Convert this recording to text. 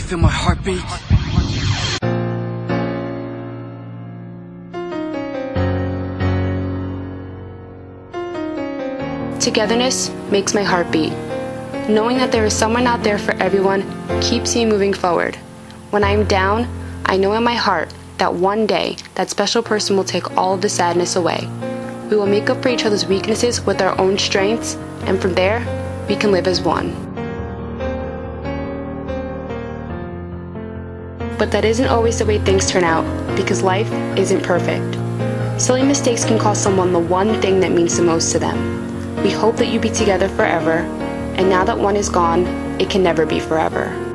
feel my heartbeat? Togetherness makes my heart beat. Knowing that there is someone out there for everyone keeps me moving forward. When I am down, I know in my heart that one day that special person will take all of the sadness away. We will make up for each other's weaknesses with our own strengths, and from there, we can live as one. But that isn't always the way things turn out, because life isn't perfect. Silly mistakes can cost someone the one thing that means the most to them. We hope that you be together forever, and now that one is gone, it can never be forever.